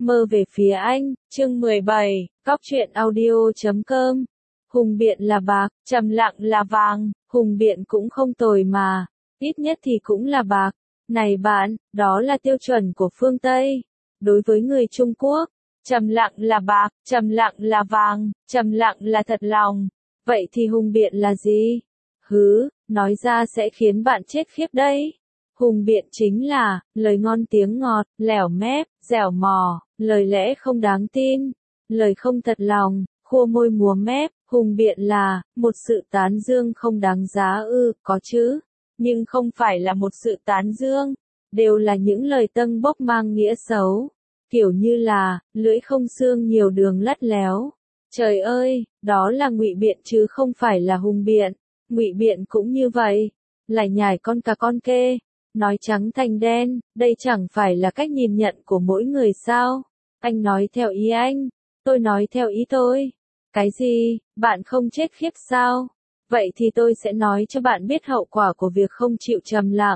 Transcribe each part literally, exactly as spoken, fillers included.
Mơ về phía anh, chương mười bảy, cóc truyện audio chấm com. Hùng biện là bạc, trầm lặng là vàng, hùng biện cũng không tồi mà, ít nhất thì cũng là bạc. Này bạn, đó là tiêu chuẩn của phương Tây. Đối với người Trung Quốc, trầm lặng là bạc, trầm lặng là vàng, trầm lặng là thật lòng. Vậy thì hùng biện là gì? Hứ, nói ra sẽ khiến bạn chết khiếp đấy. Hùng biện chính là, lời ngon tiếng ngọt, lẻo mép, dẻo mò, lời lẽ không đáng tin, lời không thật lòng, khua môi múa mép. Hùng biện là, một sự tán dương không đáng giá ư, có chứ, nhưng không phải là một sự tán dương, đều là những lời tâng bốc mang nghĩa xấu, kiểu như là, lưỡi không xương nhiều đường lắt léo. Trời ơi, đó là ngụy biện chứ không phải là hùng biện. Ngụy biện cũng như vậy, lại nhải con cà con kê, nói trắng thành đen, đây chẳng phải là cách nhìn nhận của mỗi người sao? Anh nói theo ý anh, tôi nói theo ý tôi. Cái gì, bạn không chết khiếp sao? Vậy thì tôi sẽ nói cho bạn biết hậu quả của việc không chịu trầm lặng.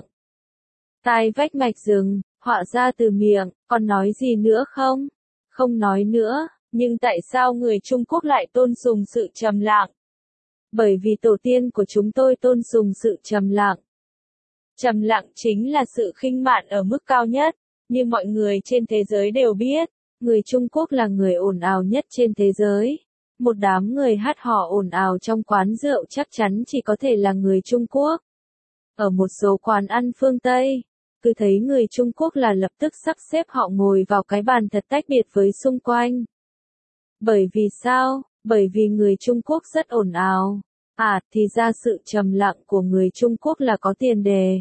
Tai vách mạch rừng, họa ra từ miệng, còn nói gì nữa không? Không nói nữa, nhưng tại sao người Trung Quốc lại tôn sùng sự trầm lặng? Bởi vì tổ tiên của chúng tôi tôn sùng sự trầm lặng. Trầm lặng chính là sự khinh mạn ở mức cao nhất, như mọi người trên thế giới đều biết, người Trung Quốc là người ồn ào nhất trên thế giới. Một đám người hát hò ồn ào trong quán rượu chắc chắn chỉ có thể là người Trung Quốc. Ở một số quán ăn phương Tây, cứ thấy người Trung Quốc là lập tức sắp xếp họ ngồi vào cái bàn thật tách biệt với xung quanh. Bởi vì sao? Bởi vì người Trung Quốc rất ồn ào. À, thì ra sự trầm lặng của người Trung Quốc là có tiền đề.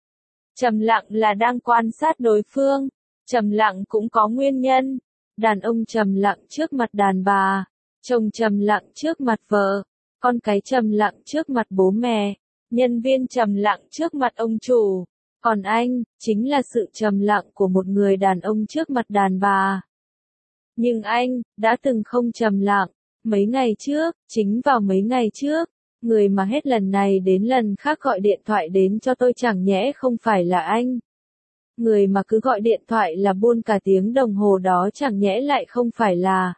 Trầm lặng là đang quan sát đối phương. Trầm lặng cũng có nguyên nhân. Đàn ông trầm lặng trước mặt đàn bà, chồng trầm lặng trước mặt vợ, con cái trầm lặng trước mặt bố mẹ, nhân viên trầm lặng trước mặt ông chủ. Còn anh, chính là sự trầm lặng của một người đàn ông trước mặt đàn bà. Nhưng anh, đã từng không trầm lặng. Mấy ngày trước, chính vào mấy ngày trước, người mà hết lần này đến lần khác gọi điện thoại đến cho tôi chẳng nhẽ không phải là anh. Người mà cứ gọi điện thoại là buôn cả tiếng đồng hồ đó chẳng nhẽ lại không phải là.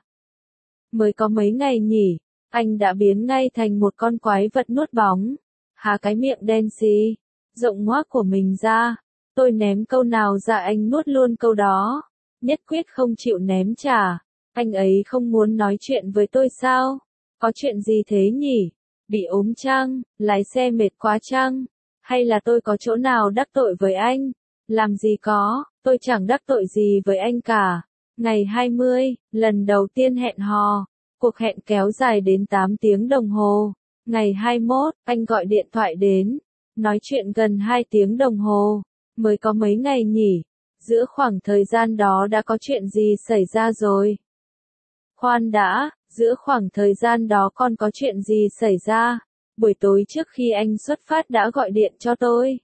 Mới có mấy ngày nhỉ, anh đã biến ngay thành một con quái vật nuốt bóng. Há cái miệng đen xì, rộng ngoác của mình ra, tôi ném câu nào ra anh nuốt luôn câu đó. Nhất quyết không chịu ném trả. Anh ấy không muốn nói chuyện với tôi sao? Có chuyện gì thế nhỉ? Bị ốm chăng? Lái xe mệt quá chăng? Hay là tôi có chỗ nào đắc tội với anh? Làm gì có, tôi chẳng đắc tội gì với anh cả. Ngày hai mươi, lần đầu tiên hẹn hò. Cuộc hẹn kéo dài đến tám tiếng đồng hồ. Ngày hai mươi mốt, anh gọi điện thoại đến. Nói chuyện gần hai tiếng đồng hồ. Mới có mấy ngày nhỉ? Giữa khoảng thời gian đó đã có chuyện gì xảy ra rồi? Khoan đã, giữa khoảng thời gian đó còn có chuyện gì xảy ra? Buổi tối trước khi anh xuất phát đã gọi điện cho tôi.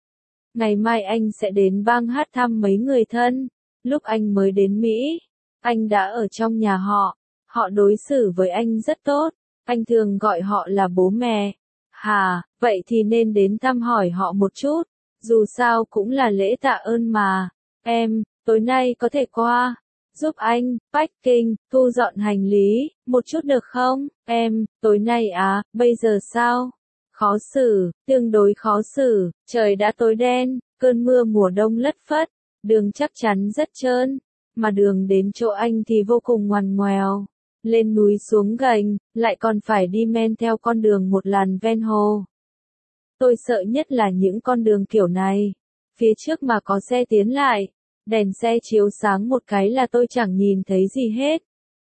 Ngày mai anh sẽ đến bang hát thăm mấy người thân. Lúc anh mới đến Mỹ, anh đã ở trong nhà họ. Họ đối xử với anh rất tốt. Anh thường gọi họ là bố mẹ. Hà, vậy thì nên đến thăm hỏi họ một chút. Dù sao cũng là lễ tạ ơn mà. Em, tối nay có thể qua, giúp anh, packing, thu dọn hành lý, một chút được không? Em, tối nay à, bây giờ sao? Khó xử, tương đối khó xử, trời đã tối đen, cơn mưa mùa đông lất phất, đường chắc chắn rất trơn, mà đường đến chỗ anh thì vô cùng ngoằn ngoèo. Lên núi xuống gành, lại còn phải đi men theo con đường một làn ven hồ. Tôi sợ nhất là những con đường kiểu này. Phía trước mà có xe tiến lại, đèn xe chiếu sáng một cái là tôi chẳng nhìn thấy gì hết.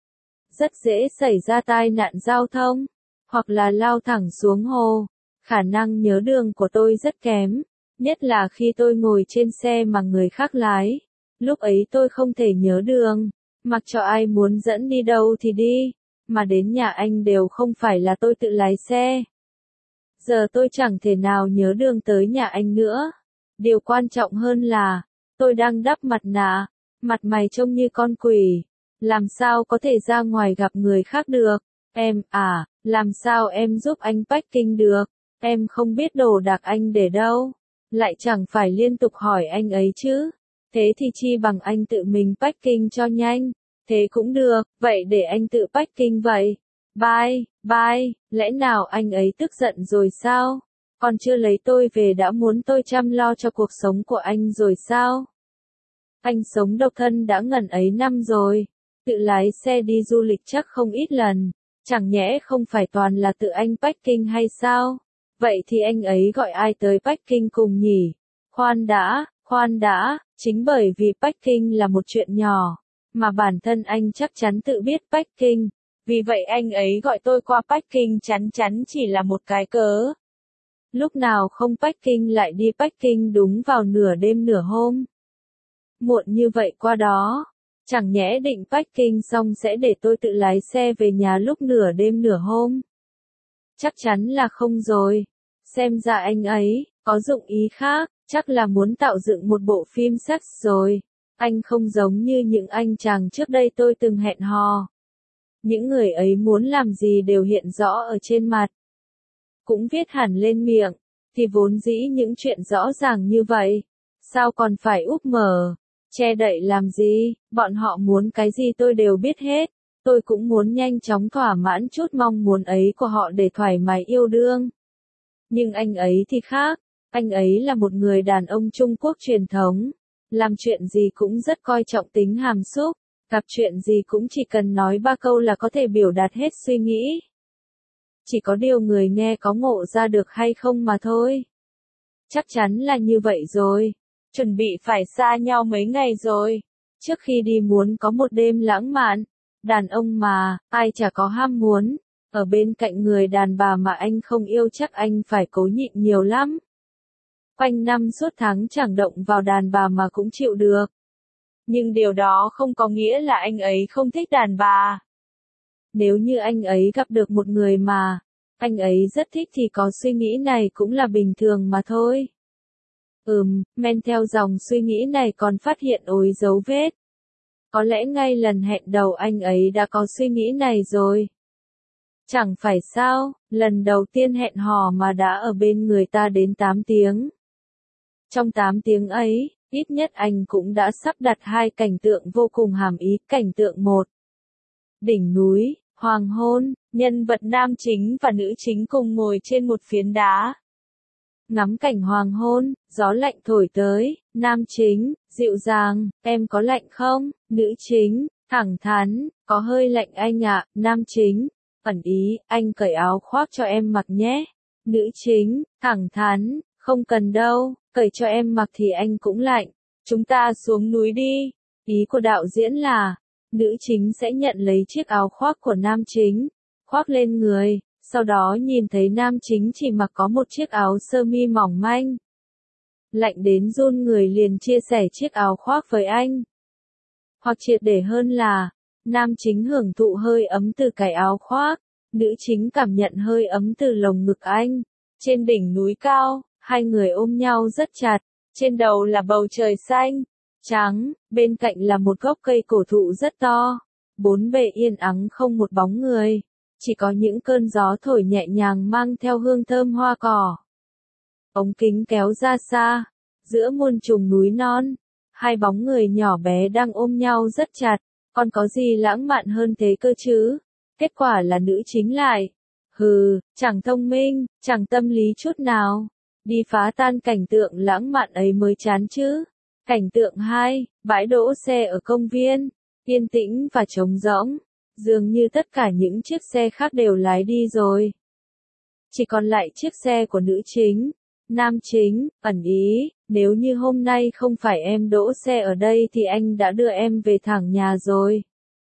Rất dễ xảy ra tai nạn giao thông, hoặc là lao thẳng xuống hồ. Khả năng nhớ đường của tôi rất kém, nhất là khi tôi ngồi trên xe mà người khác lái. Lúc ấy tôi không thể nhớ đường, mặc cho ai muốn dẫn đi đâu thì đi, mà đến nhà anh đều không phải là tôi tự lái xe. Giờ tôi chẳng thể nào nhớ đường tới nhà anh nữa. Điều quan trọng hơn là, tôi đang đắp mặt nạ, mặt mày trông như con quỷ. Làm sao có thể ra ngoài gặp người khác được? Em, à, làm sao em giúp anh packing được? Em không biết đồ đạc anh để đâu. Lại chẳng phải liên tục hỏi anh ấy chứ. Thế thì chi bằng anh tự mình packing cho nhanh. Thế cũng được, vậy để anh tự packing vậy. Bye, bye, lẽ nào anh ấy tức giận rồi sao? Còn chưa lấy tôi về đã muốn tôi chăm lo cho cuộc sống của anh rồi sao? Anh sống độc thân đã ngần ấy năm rồi, tự lái xe đi du lịch chắc không ít lần, chẳng nhẽ không phải toàn là tự anh packing hay sao? Vậy thì anh ấy gọi ai tới packing cùng nhỉ? Khoan đã, khoan đã, chính bởi vì packing là một chuyện nhỏ, mà bản thân anh chắc chắn tự biết packing, vì vậy anh ấy gọi tôi qua packing chắn chắn chỉ là một cái cớ. Lúc nào không packing lại đi packing đúng vào nửa đêm nửa hôm. Muộn như vậy qua đó, chẳng nhẽ định packing xong sẽ để tôi tự lái xe về nhà lúc nửa đêm nửa hôm. Chắc chắn là không rồi. Xem ra anh ấy có dụng ý khác, chắc là muốn tạo dựng một bộ phim sex rồi. Anh không giống như những anh chàng trước đây tôi từng hẹn hò. Những người ấy muốn làm gì đều hiện rõ ở trên mặt, cũng viết hẳn lên miệng, thì vốn dĩ những chuyện rõ ràng như vậy, sao còn phải úp mở, che đậy làm gì, bọn họ muốn cái gì tôi đều biết hết, tôi cũng muốn nhanh chóng thỏa mãn chút mong muốn ấy của họ để thoải mái yêu đương. Nhưng anh ấy thì khác, anh ấy là một người đàn ông Trung Quốc truyền thống, làm chuyện gì cũng rất coi trọng tính hàm xúc, gặp chuyện gì cũng chỉ cần nói ba câu là có thể biểu đạt hết suy nghĩ. Chỉ có điều người nghe có ngộ ra được hay không mà thôi. Chắc chắn là như vậy rồi. Chuẩn bị phải xa nhau mấy ngày rồi. Trước khi đi muốn có một đêm lãng mạn. Đàn ông mà, ai chả có ham muốn. Ở bên cạnh người đàn bà mà anh không yêu chắc anh phải cố nhịn nhiều lắm. Quanh năm suốt tháng chẳng động vào đàn bà mà cũng chịu được. Nhưng điều đó không có nghĩa là anh ấy không thích đàn bà. Nếu như anh ấy gặp được một người mà anh ấy rất thích thì có suy nghĩ này cũng là bình thường mà thôi. Ừm, men theo dòng suy nghĩ này còn phát hiện ối dấu vết. Có lẽ ngay lần hẹn đầu anh ấy đã có suy nghĩ này rồi. Chẳng phải sao, lần đầu tiên hẹn hò mà đã ở bên người ta đến tám tiếng. Trong tám tiếng ấy, ít nhất anh cũng đã sắp đặt hai cảnh tượng vô cùng hàm ý. Cảnh tượng một, đỉnh núi, hoàng hôn, nhân vật nam chính và nữ chính cùng ngồi trên một phiến đá. Ngắm cảnh hoàng hôn, gió lạnh thổi tới, nam chính, dịu dàng, em có lạnh không? Nữ chính, thẳng thắn, có hơi lạnh anh ạ. Nam chính, ẩn ý, anh cởi áo khoác cho em mặc nhé. Nữ chính, thẳng thắn, không cần đâu, cởi cho em mặc thì anh cũng lạnh. Chúng ta xuống núi đi. Ý của đạo diễn là, nữ chính sẽ nhận lấy chiếc áo khoác của nam chính, khoác lên người, sau đó nhìn thấy nam chính chỉ mặc có một chiếc áo sơ mi mỏng manh. Lạnh đến run người liền chia sẻ chiếc áo khoác với anh. Hoặc triệt để hơn là, nam chính hưởng thụ hơi ấm từ cái áo khoác, nữ chính cảm nhận hơi ấm từ lồng ngực anh. Trên đỉnh núi cao, hai người ôm nhau rất chặt, trên đầu là bầu trời xanh, trắng, bên cạnh là một gốc cây cổ thụ rất to. Bốn bề yên ắng không một bóng người, chỉ có những cơn gió thổi nhẹ nhàng mang theo hương thơm hoa cỏ. Ống kính kéo ra xa, giữa muôn trùng núi non, hai bóng người nhỏ bé đang ôm nhau rất chặt, còn có gì lãng mạn hơn thế cơ chứ? Kết quả là nữ chính lại, hừ, chẳng thông minh, chẳng tâm lý chút nào, đi phá tan cảnh tượng lãng mạn ấy mới chán chứ. Cảnh tượng hai, bãi đỗ xe ở công viên, yên tĩnh và trống rỗng, dường như tất cả những chiếc xe khác đều lái đi rồi. Chỉ còn lại chiếc xe của nữ chính, nam chính, ẩn ý, nếu như hôm nay không phải em đỗ xe ở đây thì anh đã đưa em về thẳng nhà rồi.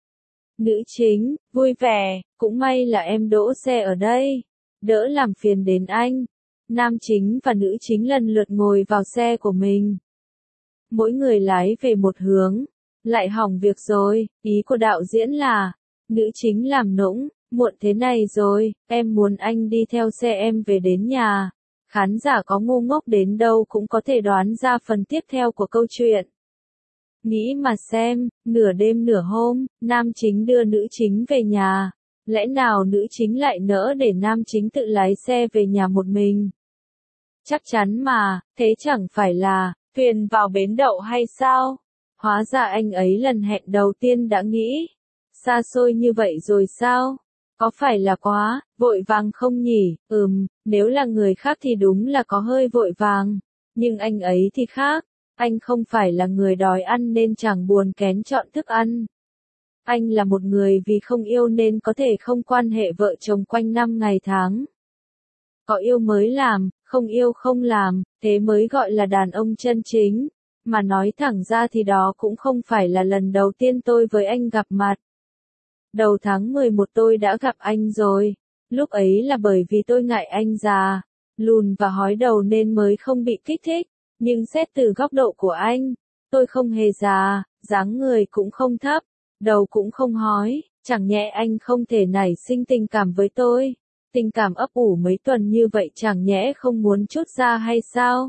Nữ chính, vui vẻ, cũng may là em đỗ xe ở đây, đỡ làm phiền đến anh. Nam chính và nữ chính lần lượt ngồi vào xe của mình. Mỗi người lái về một hướng, lại hỏng việc rồi, ý của đạo diễn là, nữ chính làm nũng, muộn thế này rồi, em muốn anh đi theo xe em về đến nhà. Khán giả có ngu ngốc đến đâu cũng có thể đoán ra phần tiếp theo của câu chuyện. Nghĩ mà xem, nửa đêm nửa hôm, nam chính đưa nữ chính về nhà. Lẽ nào nữ chính lại nỡ để nam chính tự lái xe về nhà một mình? Chắc chắn mà, thế chẳng phải là thuyền vào bến đậu hay sao? Hóa ra anh ấy lần hẹn đầu tiên đã nghĩ xa xôi như vậy rồi sao? Có phải là quá vội vàng không nhỉ? Ừm, nếu là người khác thì đúng là có hơi vội vàng, nhưng anh ấy thì khác. Anh không phải là người đói ăn nên chẳng buồn kén chọn thức ăn. Anh là một người vì không yêu nên có thể không quan hệ vợ chồng quanh năm ngày tháng. Có yêu mới làm, không yêu không làm, thế mới gọi là đàn ông chân chính. Mà nói thẳng ra thì đó cũng không phải là lần đầu tiên tôi với anh gặp mặt. Đầu tháng mười một tôi đã gặp anh rồi. Lúc ấy là bởi vì tôi ngại anh già, lùn và hói đầu nên mới không bị kích thích. Nhưng xét từ góc độ của anh, tôi không hề già, dáng người cũng không thấp, đầu cũng không hói, chẳng nhẽ anh không thể nảy sinh tình cảm với tôi. Tình cảm ấp ủ mấy tuần như vậy chẳng nhẽ không muốn chút ra hay sao?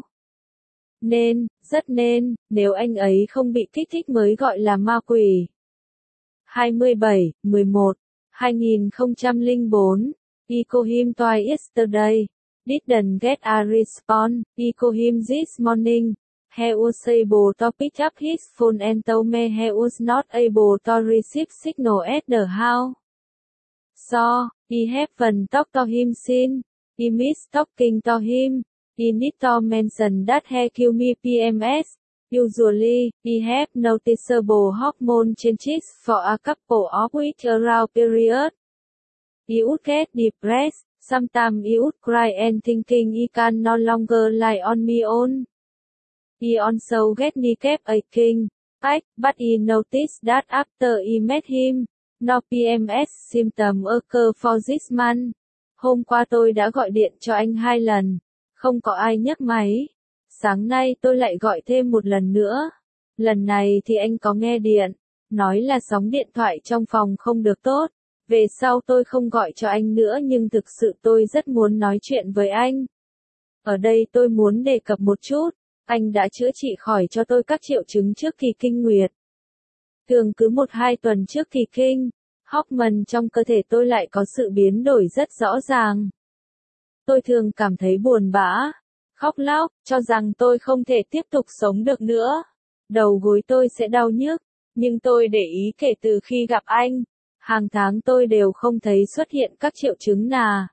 Nên, rất nên, nếu anh ấy không bị kích thích mới gọi là ma quỷ. hai mươi bảy, mười một, hai nghìn không trăm lẻ bốn, Echo him twice yesterday. Didn't get a response. Echo him this morning. He was able to pick up his phone and told me he was not able to receive signal at the house. So, I haven't talked to him since. I miss talking to him. I need to mention that he gives me P M S. Usually, I have noticeable hormone changes for a couple of weeks around period. I would get depressed. Sometimes I would cry and thinking I can no longer lie on my own. I also get kneecap aching, back, but I noticed that after I met him, no P M S symptom occur for this month. Hôm qua tôi đã gọi điện cho anh hai lần, không có ai nhấc máy. Sáng nay tôi lại gọi thêm một lần nữa. Lần này thì anh có nghe điện, nói là sóng điện thoại trong phòng không được tốt. Về sau tôi không gọi cho anh nữa nhưng thực sự tôi rất muốn nói chuyện với anh. Ở đây tôi muốn đề cập một chút, anh đã chữa trị khỏi cho tôi các triệu chứng trước kỳ kinh nguyệt. Thường cứ một hai tuần trước kỳ kinh, hormone trong cơ thể tôi lại có sự biến đổi rất rõ ràng. Tôi thường cảm thấy buồn bã, khóc lóc, cho rằng tôi không thể tiếp tục sống được nữa. Đầu gối tôi sẽ đau nhức, nhưng tôi để ý kể từ khi gặp anh, hàng tháng tôi đều không thấy xuất hiện các triệu chứng nào.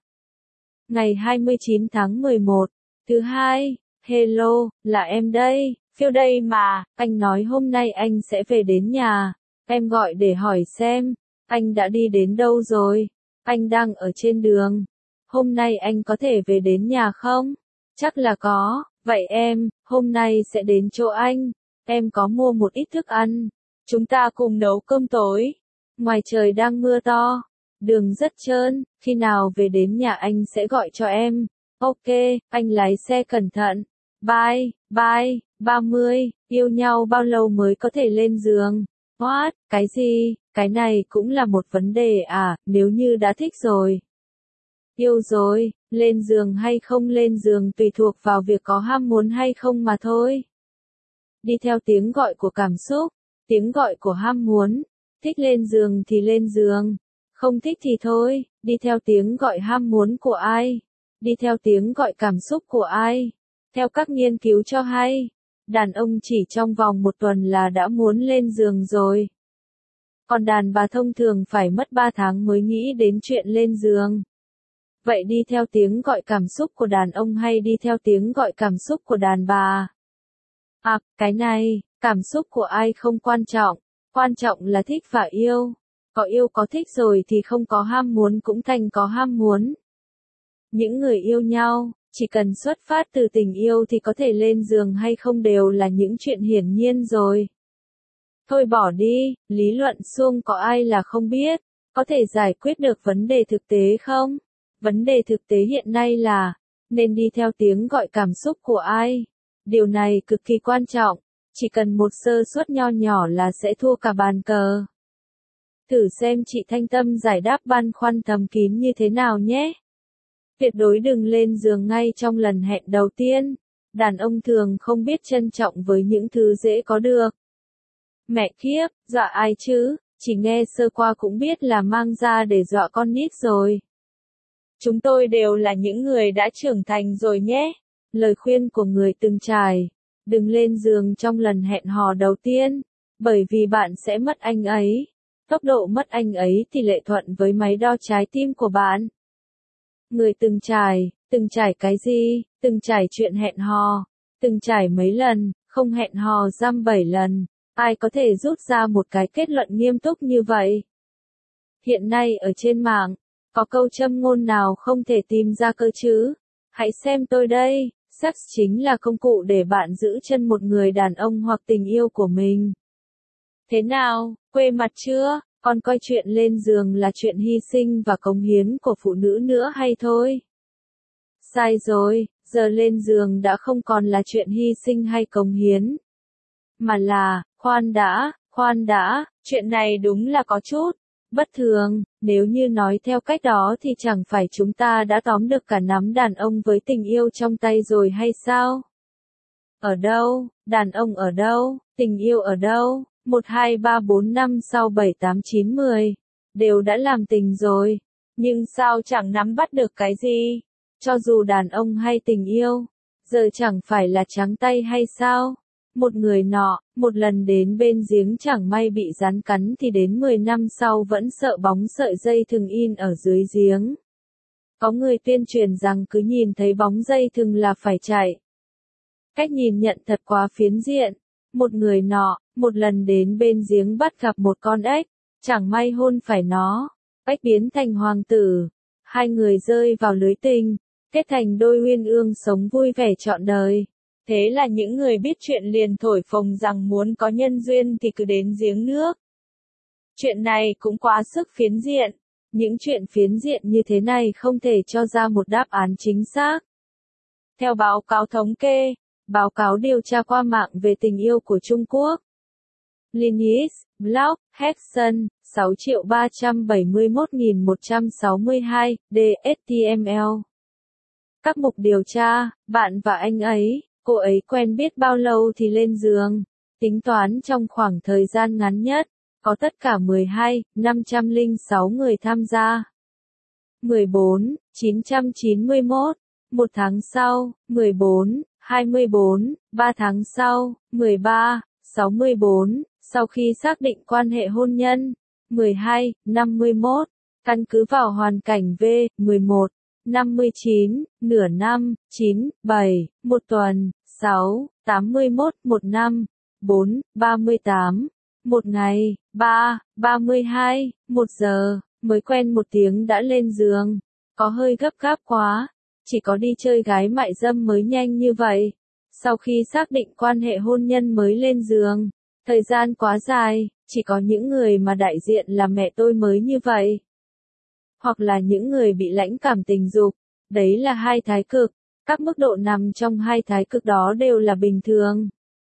Ngày hai mươi chín tháng mười một, thứ hai, hello, là em đây, Phiêu đây mà, anh nói hôm nay anh sẽ về đến nhà, em gọi để hỏi xem, anh đã đi đến đâu rồi, anh đang ở trên đường, hôm nay anh có thể về đến nhà không? Chắc là có, vậy em, hôm nay sẽ đến chỗ anh, em có mua một ít thức ăn, chúng ta cùng nấu cơm tối. Ngoài trời đang mưa to, đường rất trơn, khi nào về đến nhà anh sẽ gọi cho em. Ok, anh lái xe cẩn thận. Bye, bye, ba mươi, yêu nhau bao lâu mới có thể lên giường? What, cái gì, cái này cũng là một vấn đề à, nếu như đã thích rồi. Yêu rồi, lên giường hay không lên giường tùy thuộc vào việc có ham muốn hay không mà thôi. Đi theo tiếng gọi của cảm xúc, tiếng gọi của ham muốn. Thích lên giường thì lên giường, không thích thì thôi, đi theo tiếng gọi ham muốn của ai, đi theo tiếng gọi cảm xúc của ai. Theo các nghiên cứu cho hay, đàn ông chỉ trong vòng một tuần là đã muốn lên giường rồi. Còn đàn bà thông thường phải mất ba tháng mới nghĩ đến chuyện lên giường. Vậy đi theo tiếng gọi cảm xúc của đàn ông hay đi theo tiếng gọi cảm xúc của đàn bà? À, cái này, cảm xúc của ai không quan trọng. Quan trọng là thích và yêu. Có yêu có thích rồi thì không có ham muốn cũng thành có ham muốn. Những người yêu nhau, chỉ cần xuất phát từ tình yêu thì có thể lên giường hay không đều là những chuyện hiển nhiên rồi. Thôi bỏ đi, lý luận suông có ai là không biết, có thể giải quyết được vấn đề thực tế không? Vấn đề thực tế hiện nay là, nên đi theo tiếng gọi cảm xúc của ai? Điều này cực kỳ quan trọng. Chỉ cần một sơ suất nho nhỏ là sẽ thua cả bàn cờ. Thử xem chị Thanh Tâm giải đáp băn khoăn thầm kín như thế nào nhé. Tuyệt đối đừng lên giường ngay trong lần hẹn đầu tiên. Đàn ông thường không biết trân trọng với những thứ dễ có được. Mẹ kiếp, dọa ai chứ, chỉ nghe sơ qua cũng biết là mang ra để dọa con nít rồi. Chúng tôi đều là những người đã trưởng thành rồi nhé. Lời khuyên của người từng trải. Đừng lên giường trong lần hẹn hò đầu tiên. Bởi vì bạn sẽ mất anh ấy. Tốc độ mất anh ấy tỷ lệ thuận với máy đo trái tim của bạn. Người từng trải, từng trải cái gì, từng trải chuyện hẹn hò, từng trải mấy lần, không hẹn hò dăm bảy lần, ai có thể rút ra một cái kết luận nghiêm túc như vậy? Hiện nay ở trên mạng, có câu châm ngôn nào không thể tìm ra cơ chứ? Hãy xem tôi đây, sex chính là công cụ để bạn giữ chân một người đàn ông hoặc tình yêu của mình. Thế nào, quê mặt chưa? Còn coi chuyện lên giường là chuyện hy sinh và cống hiến của phụ nữ nữa hay thôi? Sai rồi, giờ lên giường đã không còn là chuyện hy sinh hay cống hiến. Mà là, khoan đã, khoan đã, chuyện này đúng là có chút bất thường, nếu như nói theo cách đó thì chẳng phải chúng ta đã tóm được cả nắm đàn ông với tình yêu trong tay rồi hay sao? Ở đâu, đàn ông ở đâu, tình yêu ở đâu, một hai ba bốn năm sau bảy tám chín mười, đều đã làm tình rồi, nhưng sao chẳng nắm bắt được cái gì? Cho dù đàn ông hay tình yêu, giờ chẳng phải là trắng tay hay sao? Một người nọ, một lần đến bên giếng chẳng may bị rắn cắn thì đến mười năm sau vẫn sợ bóng sợi dây thừng in ở dưới giếng. Có người tuyên truyền rằng cứ nhìn thấy bóng dây thừng là phải chạy. Cách nhìn nhận thật quá phiến diện. Một người nọ, một lần đến bên giếng bắt gặp một con ếch, chẳng may hôn phải nó, ếch biến thành hoàng tử. Hai người rơi vào lưới tình, kết thành đôi uyên ương sống vui vẻ trọn đời. Thế là những người biết chuyện liền thổi phồng rằng muốn có nhân duyên thì cứ đến giếng nước. Chuyện này cũng quá sức phiến diện. Những chuyện phiến diện như thế này không thể cho ra một đáp án chính xác. Theo báo cáo thống kê, báo cáo điều tra qua mạng về tình yêu của Trung Quốc. Linus, Blog, Hexon, sáu triệu ba trăm bảy mươi mốt nghìn một trăm sáu mươi hai, D S T M L. Các mục điều tra, bạn và anh ấy, cô ấy quen biết bao lâu thì lên giường, tính toán trong khoảng thời gian ngắn nhất, có tất cả mười hai nghìn năm trăm lẻ sáu người tham gia. mười bốn nghìn chín trăm chín mươi mốt, một tháng sau, mười bốn nghìn hai mươi bốn, ba tháng sau, mười ba nghìn sáu mươi bốn, sau khi xác định quan hệ hôn nhân, mười hai nghìn năm mươi mốt, căn cứ vào hoàn cảnh V, mười một, năm mươi chín, nửa năm, chín, bảy, một tuần, sáu, tám mươi mốt, một năm, bốn, ba mươi tám, một ngày, ba, ba mươi hai, một giờ, mới quen một tiếng đã lên giường, có hơi gấp gáp quá, chỉ có đi chơi gái mại dâm mới nhanh như vậy, sau khi xác định quan hệ hôn nhân mới lên giường, thời gian quá dài, chỉ có những người mà đại diện là mẹ tôi mới như vậy. Hoặc là những người bị lãnh cảm tình dục, đấy là hai thái cực, các mức độ nằm trong hai thái cực đó đều là bình thường.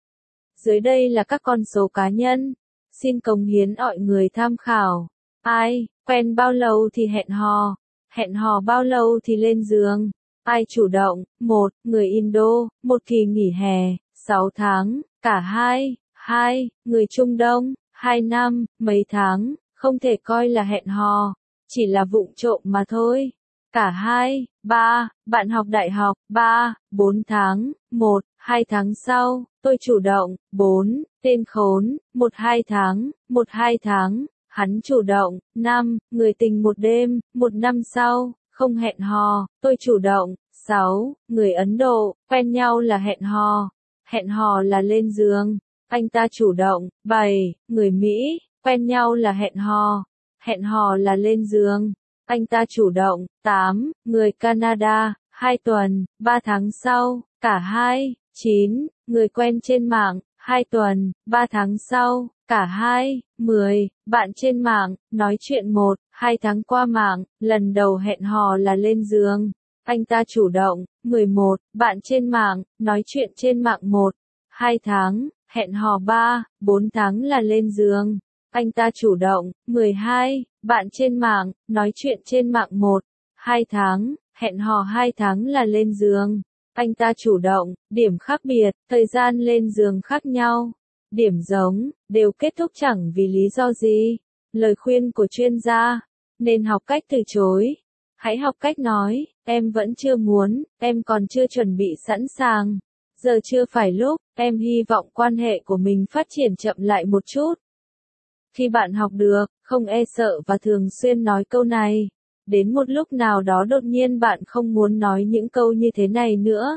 Dưới đây là các con số cá nhân, xin cống hiến mọi người tham khảo. Ai, quen bao lâu thì hẹn hò, hẹn hò bao lâu thì lên giường. Ai chủ động, một, người Indo, một kỳ nghỉ hè, sáu tháng, cả hai, hai, người Trung Đông, hai năm, mấy tháng, không thể coi là hẹn hò, chỉ là vụng trộm mà thôi. Cả hai, ba, bạn học đại học, ba, bốn tháng, một, hai tháng sau, tôi chủ động, bốn, tên khốn, một hai tháng, một hai tháng, hắn chủ động, năm, người tình một đêm, một năm sau, không hẹn hò, tôi chủ động, sáu, người Ấn Độ, quen nhau là hẹn hò, hẹn hò là lên giường, anh ta chủ động, bảy, người Mỹ, quen nhau là hẹn hò, hẹn hò là lên giường, anh ta chủ động, tám, người Canada, hai tuần, ba tháng sau, cả hai, chín, người quen trên mạng, hai tuần, ba tháng sau, cả hai, mười, bạn trên mạng, nói chuyện một, hai tháng qua mạng, lần đầu hẹn hò là lên giường, anh ta chủ động, mười một, bạn trên mạng, nói chuyện trên mạng một, hai tháng, hẹn hò ba, bốn tháng là lên giường, anh ta chủ động, mười hai, bạn trên mạng, nói chuyện trên mạng một, hai tháng, hẹn hò hai tháng là lên giường, anh ta chủ động, điểm khác biệt, thời gian lên giường khác nhau, điểm giống, đều kết thúc chẳng vì lý do gì. Lời khuyên của chuyên gia, nên học cách từ chối. Hãy học cách nói, em vẫn chưa muốn, em còn chưa chuẩn bị sẵn sàng. Giờ chưa phải lúc, em hy vọng quan hệ của mình phát triển chậm lại một chút. Khi bạn học được, không e sợ và thường xuyên nói câu này, đến một lúc nào đó đột nhiên bạn không muốn nói những câu như thế này nữa.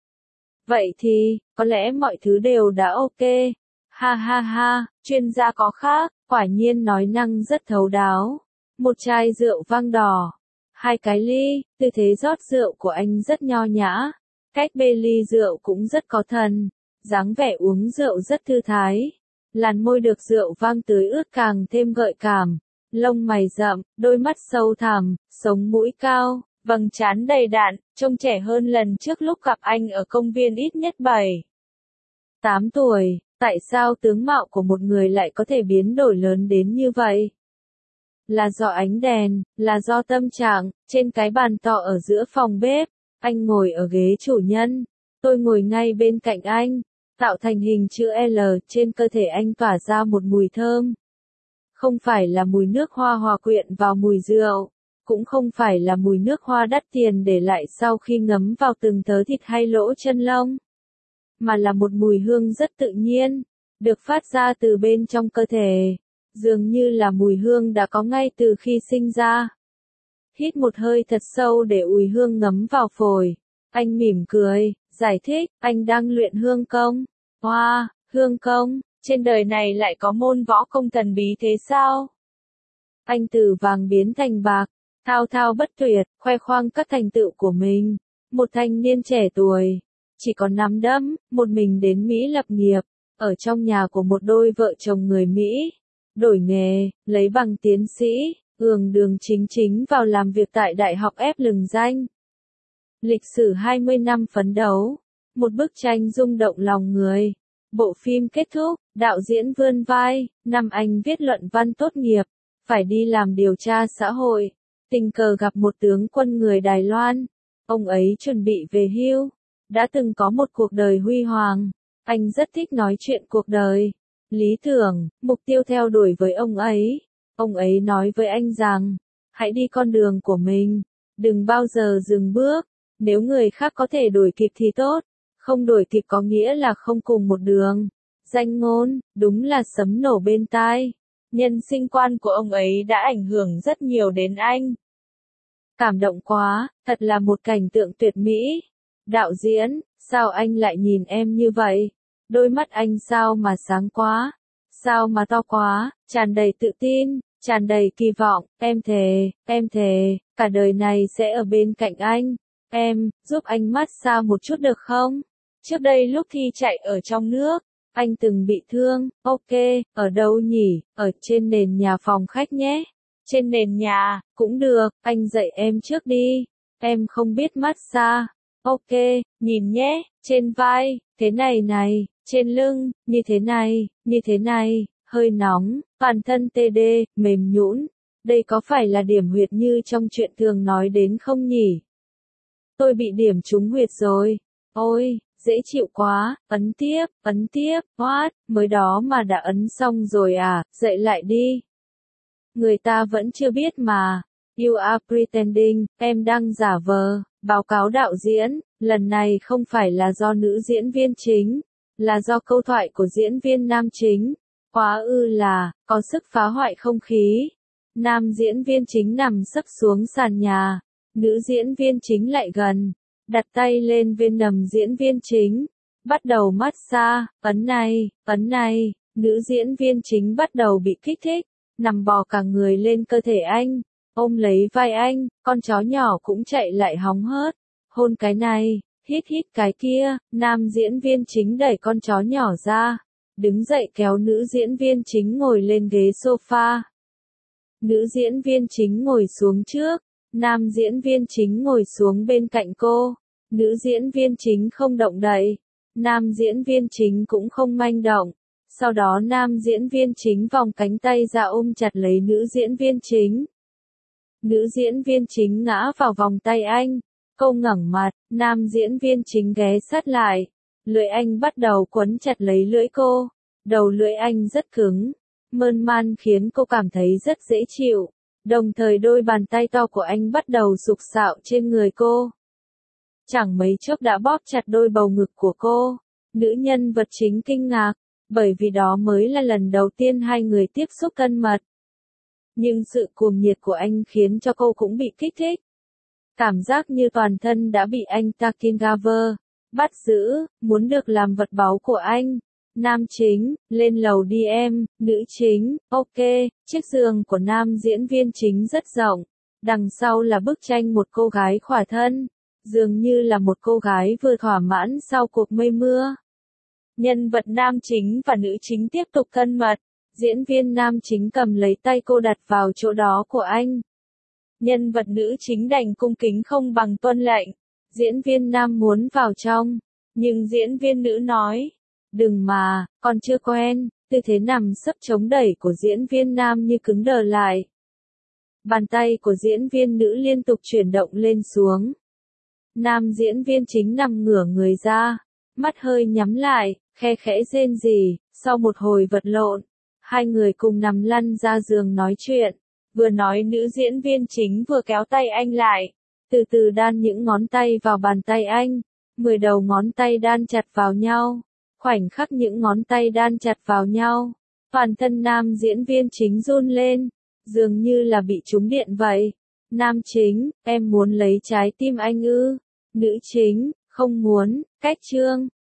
Vậy thì, có lẽ mọi thứ đều đã ok. Ha ha ha, chuyên gia có khác, quả nhiên nói năng rất thấu đáo. Một chai rượu vang đỏ, hai cái ly, tư thế rót rượu của anh rất nho nhã. Cách bê ly rượu cũng rất có thần, dáng vẻ uống rượu rất thư thái. Làn môi được rượu vang tưới ướt càng thêm gợi cảm. Lông mày rậm, đôi mắt sâu thẳm, sống mũi cao, vầng trán đầy đặn, trông trẻ hơn lần trước lúc gặp anh ở công viên ít nhất bảy, tám tuổi. Tại sao tướng mạo của một người lại có thể biến đổi lớn đến như vậy? Là do ánh đèn, là do tâm trạng. Trên cái bàn to ở giữa phòng bếp, anh ngồi ở ghế chủ nhân, tôi ngồi ngay bên cạnh anh, tạo thành hình chữ L. Trên cơ thể anh tỏa ra một mùi thơm. Không phải là mùi nước hoa hòa quyện vào mùi rượu, cũng không phải là mùi nước hoa đắt tiền để lại sau khi ngấm vào từng tớ thịt hay lỗ chân lông, mà là một mùi hương rất tự nhiên, được phát ra từ bên trong cơ thể, dường như là mùi hương đã có ngay từ khi sinh ra. Hít một hơi thật sâu để mùi hương ngấm vào phổi. Anh mỉm cười, giải thích, anh đang luyện hương công. Wow, hương công, trên đời này lại có môn võ công thần bí thế sao? Anh từ vàng biến thành bạc, thao thao bất tuyệt, khoe khoang các thành tựu của mình. Một thanh niên trẻ tuổi, chỉ có nắm đấm, một mình đến Mỹ lập nghiệp, ở trong nhà của một đôi vợ chồng người Mỹ. Đổi nghề, lấy bằng tiến sĩ, ường đường chính chính vào làm việc tại Đại học ép lừng danh. Lịch sử hai mươi năm phấn đấu, một bức tranh rung động lòng người. Bộ phim kết thúc, đạo diễn vươn vai, năm anh viết luận văn tốt nghiệp, phải đi làm điều tra xã hội. Tình cờ gặp một tướng quân người Đài Loan, ông ấy chuẩn bị về hưu, đã từng có một cuộc đời huy hoàng. Anh rất thích nói chuyện cuộc đời, lý tưởng, mục tiêu theo đuổi với ông ấy. Ông ấy nói với anh rằng, hãy đi con đường của mình, đừng bao giờ dừng bước. Nếu người khác có thể đuổi kịp thì tốt, không đuổi kịp có nghĩa là không cùng một đường. Danh ngôn, đúng là sấm nổ bên tai. Nhân sinh quan của ông ấy đã ảnh hưởng rất nhiều đến anh. Cảm động quá, thật là một cảnh tượng tuyệt mỹ. Đạo diễn, sao anh lại nhìn em như vậy? Đôi mắt anh sao mà sáng quá? Sao mà to quá, tràn đầy tự tin, tràn đầy kỳ vọng. Em thề, em thề, cả đời này sẽ ở bên cạnh anh. Em, giúp anh massage một chút được không? Trước đây lúc thi chạy ở trong nước, anh từng bị thương. Ok, ở đâu nhỉ? Ở trên nền nhà phòng khách nhé. Trên nền nhà, cũng được, anh dạy em trước đi. Em không biết massage. Ok, nhìn nhé, trên vai, thế này này, trên lưng, như thế này, như thế này, hơi nóng, toàn thân tê đê, mềm nhũn. Đây có phải là điểm huyệt như trong chuyện thường nói đến không nhỉ? Tôi bị điểm trúng huyệt rồi. Ôi, dễ chịu quá, ấn tiếp, ấn tiếp, what, mới đó mà đã ấn xong rồi à, dậy lại đi. Người ta vẫn chưa biết mà. You are pretending, em đang giả vờ. Báo cáo đạo diễn, lần này không phải là do nữ diễn viên chính, là do câu thoại của diễn viên nam chính. Quá ư là, có sức phá hoại không khí. Nam diễn viên chính nằm sấp xuống sàn nhà. Nữ diễn viên chính lại gần, đặt tay lên bên nằm diễn viên chính, bắt đầu massage, ấn này, ấn này. Nữ diễn viên chính bắt đầu bị kích thích, nằm bò cả người lên cơ thể anh, ôm lấy vai anh, con chó nhỏ cũng chạy lại hóng hớt, hôn cái này, hít hít cái kia. Nam diễn viên chính đẩy con chó nhỏ ra, đứng dậy kéo nữ diễn viên chính ngồi lên ghế sofa. Nữ diễn viên chính ngồi xuống trước, nam diễn viên chính ngồi xuống bên cạnh cô. Nữ diễn viên chính không động đậy, nam diễn viên chính cũng không manh động. Sau đó nam diễn viên chính vòng cánh tay ra ôm chặt lấy nữ diễn viên chính. Nữ diễn viên chính ngã vào vòng tay anh, cô ngẩng mặt, nam diễn viên chính ghé sát lại. Lưỡi anh bắt đầu quấn chặt lấy lưỡi cô, đầu lưỡi anh rất cứng, mơn man khiến cô cảm thấy rất dễ chịu. Đồng thời đôi bàn tay to của anh bắt đầu sục sạo trên người cô. chẳng mấy chốc đã bóp chặt đôi bầu ngực của cô. Nữ nhân vật chính kinh ngạc, bởi vì đó mới là lần đầu tiên hai người tiếp xúc thân mật. Nhưng sự cuồng nhiệt của anh khiến cho cô cũng bị kích thích. Cảm giác như toàn thân đã bị anh ta kidnapper, bắt giữ, muốn được làm vật báu của anh. Nam chính, lên lầu đi em, nữ chính, ok, chiếc giường của nam diễn viên chính rất rộng. Đằng sau là bức tranh một cô gái khỏa thân, dường như là một cô gái vừa thỏa mãn sau cuộc mây mưa. Nhân vật nam chính và nữ chính tiếp tục thân mật, diễn viên nam chính cầm lấy tay cô đặt vào chỗ đó của anh. Nhân vật nữ chính đành cung kính không bằng tuân lệnh, diễn viên nam muốn vào trong, nhưng diễn viên nữ nói, đừng mà, còn chưa quen. Tư thế nằm sấp chống đẩy của diễn viên nam như cứng đờ lại. Bàn tay của diễn viên nữ liên tục chuyển động lên xuống. Nam diễn viên chính nằm ngửa người ra, mắt hơi nhắm lại, khe khẽ rên rỉ. Sau một hồi vật lộn, hai người cùng nằm lăn ra giường nói chuyện. Vừa nói nữ diễn viên chính vừa kéo tay anh lại, từ từ đan những ngón tay vào bàn tay anh. Mười đầu ngón tay đan chặt vào nhau. Khoảnh khắc những ngón tay đan chặt vào nhau, toàn thân nam diễn viên chính run lên, dường như là bị trúng điện vậy. Nam chính, em muốn lấy trái tim anh ư? Nữ chính, không muốn, cách chương.